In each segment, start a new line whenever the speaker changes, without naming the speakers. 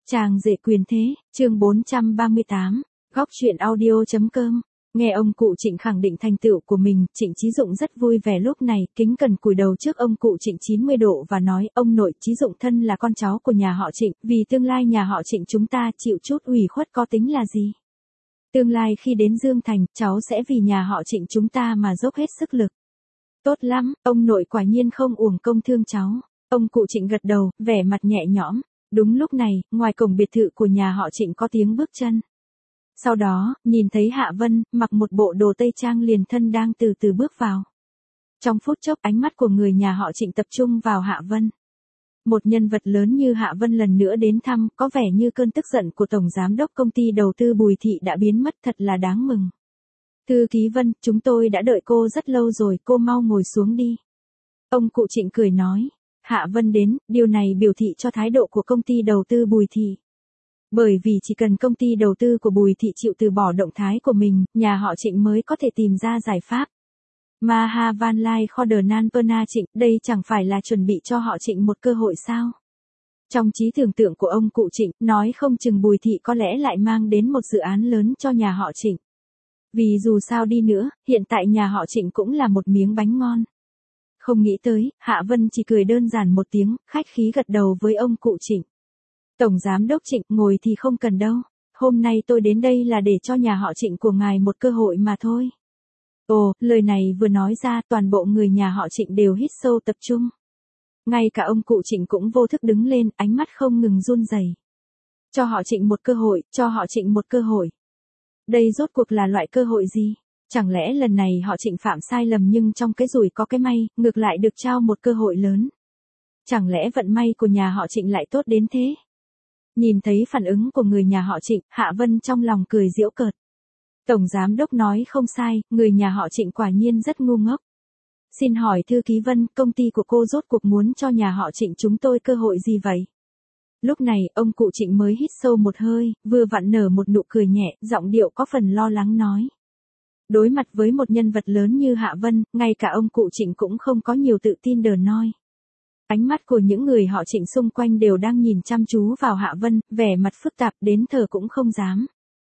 Chàng rể quyền thế, chương 438, góc truyện audio.com. Nghe ông cụ Trịnh khẳng định thành tựu của mình, Trịnh Chí Dụng rất vui vẻ lúc này, kính cẩn cúi đầu trước ông cụ Trịnh 90 độ và nói, ông nội Chí Dụng thân là con cháu của nhà họ Trịnh, vì tương lai nhà họ Trịnh chúng ta chịu chút ủy khuất có tính là gì? Tương lai khi đến Dương Thành, cháu sẽ vì nhà họ Trịnh chúng ta mà dốc hết sức lực. Tốt lắm, ông nội quả nhiên không uổng công thương cháu. Ông cụ Trịnh gật đầu, vẻ mặt nhẹ nhõm. Đúng lúc này, ngoài cổng biệt thự của nhà họ Trịnh có tiếng bước chân. Sau đó, nhìn thấy Hạ Vân, mặc một bộ đồ tây trang liền thân đang từ từ bước vào. Trong phút chốc ánh mắt của người nhà họ Trịnh tập trung vào Hạ Vân. Một nhân vật lớn như Hạ Vân lần nữa đến thăm, có vẻ như cơn tức giận của Tổng Giám đốc công ty đầu tư Bùi Thị đã biến mất, thật là đáng mừng. Thư ký Vân, chúng tôi đã đợi cô rất lâu rồi, cô mau ngồi xuống đi. Ông cụ Trịnh cười nói. Hạ Vân đến, điều này biểu thị cho thái độ của công ty đầu tư Bùi Thị. Bởi vì chỉ cần công ty đầu tư của Bùi Thị chịu từ bỏ động thái của mình, nhà họ Trịnh mới có thể tìm ra giải pháp. Maha Van Lai Khodernan Perna Trịnh, đây chẳng phải là chuẩn bị cho họ Trịnh một cơ hội sao? Trong trí tưởng tượng của ông cụ Trịnh, nói không chừng Bùi Thị có lẽ lại mang đến một dự án lớn cho nhà họ Trịnh. Vì dù sao đi nữa, hiện tại nhà họ Trịnh cũng là một miếng bánh ngon. Không nghĩ tới, Hạ Vân chỉ cười đơn giản một tiếng, khách khí gật đầu với ông cụ Trịnh. Tổng Giám đốc Trịnh, ngồi thì không cần đâu. Hôm nay tôi đến đây là để cho nhà họ Trịnh của ngài một cơ hội mà thôi. Ồ, lời này vừa nói ra, toàn bộ người nhà họ Trịnh đều hít sâu tập trung. Ngay cả ông cụ Trịnh cũng vô thức đứng lên, ánh mắt không ngừng run rẩy. Cho họ Trịnh một cơ hội, cho họ Trịnh một cơ hội. Đây rốt cuộc là loại cơ hội gì? Chẳng lẽ lần này họ Trịnh phạm sai lầm nhưng trong cái rủi có cái may, ngược lại được trao một cơ hội lớn. Chẳng lẽ vận may của nhà họ Trịnh lại tốt đến thế? Nhìn thấy phản ứng của người nhà họ Trịnh, Hạ Vân trong lòng cười giễu cợt. Tổng Giám đốc nói không sai, người nhà họ Trịnh quả nhiên rất ngu ngốc. Xin hỏi Thư ký Vân, công ty của cô rốt cuộc muốn cho nhà họ Trịnh chúng tôi cơ hội gì vậy? Lúc này, ông cụ Trịnh mới hít sâu một hơi, vừa vặn nở một nụ cười nhẹ, giọng điệu có phần lo lắng nói. Đối mặt với một nhân vật lớn như Hạ Vân, ngay cả ông cụ Trịnh cũng không có nhiều tự tin đờ noi. Ánh mắt của những người họ Trịnh xung quanh đều đang nhìn chăm chú vào Hạ Vân, vẻ mặt phức tạp đến thở cũng không dám.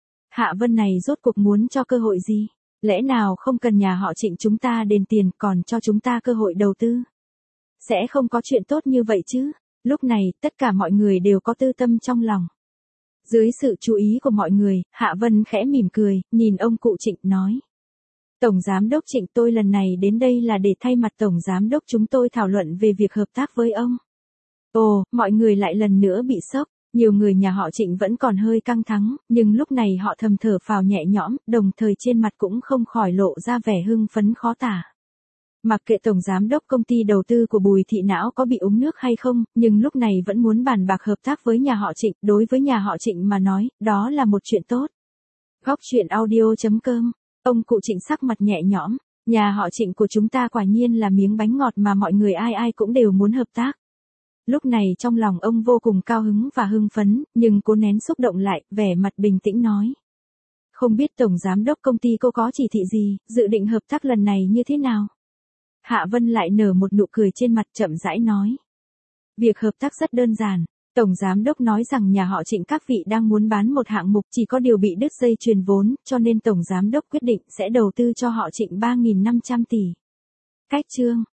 Hạ Vân này rốt cuộc muốn cho cơ hội gì? Lẽ nào không cần nhà họ Trịnh chúng ta đền tiền còn cho chúng ta cơ hội đầu tư? Sẽ không có chuyện tốt như vậy chứ? Lúc này, tất cả mọi người đều có tư tâm trong lòng. Dưới sự chú ý của mọi người, Hạ Vân khẽ mỉm cười, nhìn ông cụ Trịnh nói. Tổng Giám đốc Trịnh, tôi lần này đến đây là để thay mặt Tổng Giám đốc chúng tôi thảo luận về việc hợp tác với ông. Ồ, mọi người lại lần nữa bị sốc, nhiều người nhà họ Trịnh vẫn còn hơi căng thẳng, nhưng lúc này họ thầm thở phào nhẹ nhõm, đồng thời trên mặt cũng không khỏi lộ ra vẻ hưng phấn khó tả. Mặc kệ Tổng Giám đốc công ty đầu tư của Bùi Thị não có bị uống nước hay không, nhưng lúc này vẫn muốn bàn bạc hợp tác với nhà họ Trịnh, đối với nhà họ Trịnh mà nói, đó là một chuyện tốt. Góc truyện audio.com. Ông cụ Trịnh sắc mặt nhẹ nhõm, nhà họ Trịnh của chúng ta quả nhiên là miếng bánh ngọt mà mọi người ai ai cũng đều muốn hợp tác. Lúc này trong lòng ông vô cùng cao hứng và hưng phấn, nhưng cố nén xúc động lại, vẻ mặt bình tĩnh nói. Không biết Tổng Giám đốc công ty cô có chỉ thị gì, dự định hợp tác lần này như thế nào? Hạ Vân lại nở một nụ cười trên mặt chậm rãi nói. Việc hợp tác rất đơn giản. Tổng Giám đốc nói rằng nhà họ Trịnh các vị đang muốn bán một hạng mục chỉ có điều bị đứt dây chuyền vốn, cho nên Tổng Giám đốc quyết định sẽ đầu tư cho họ Trịnh 3.500 tỷ. Cách chương.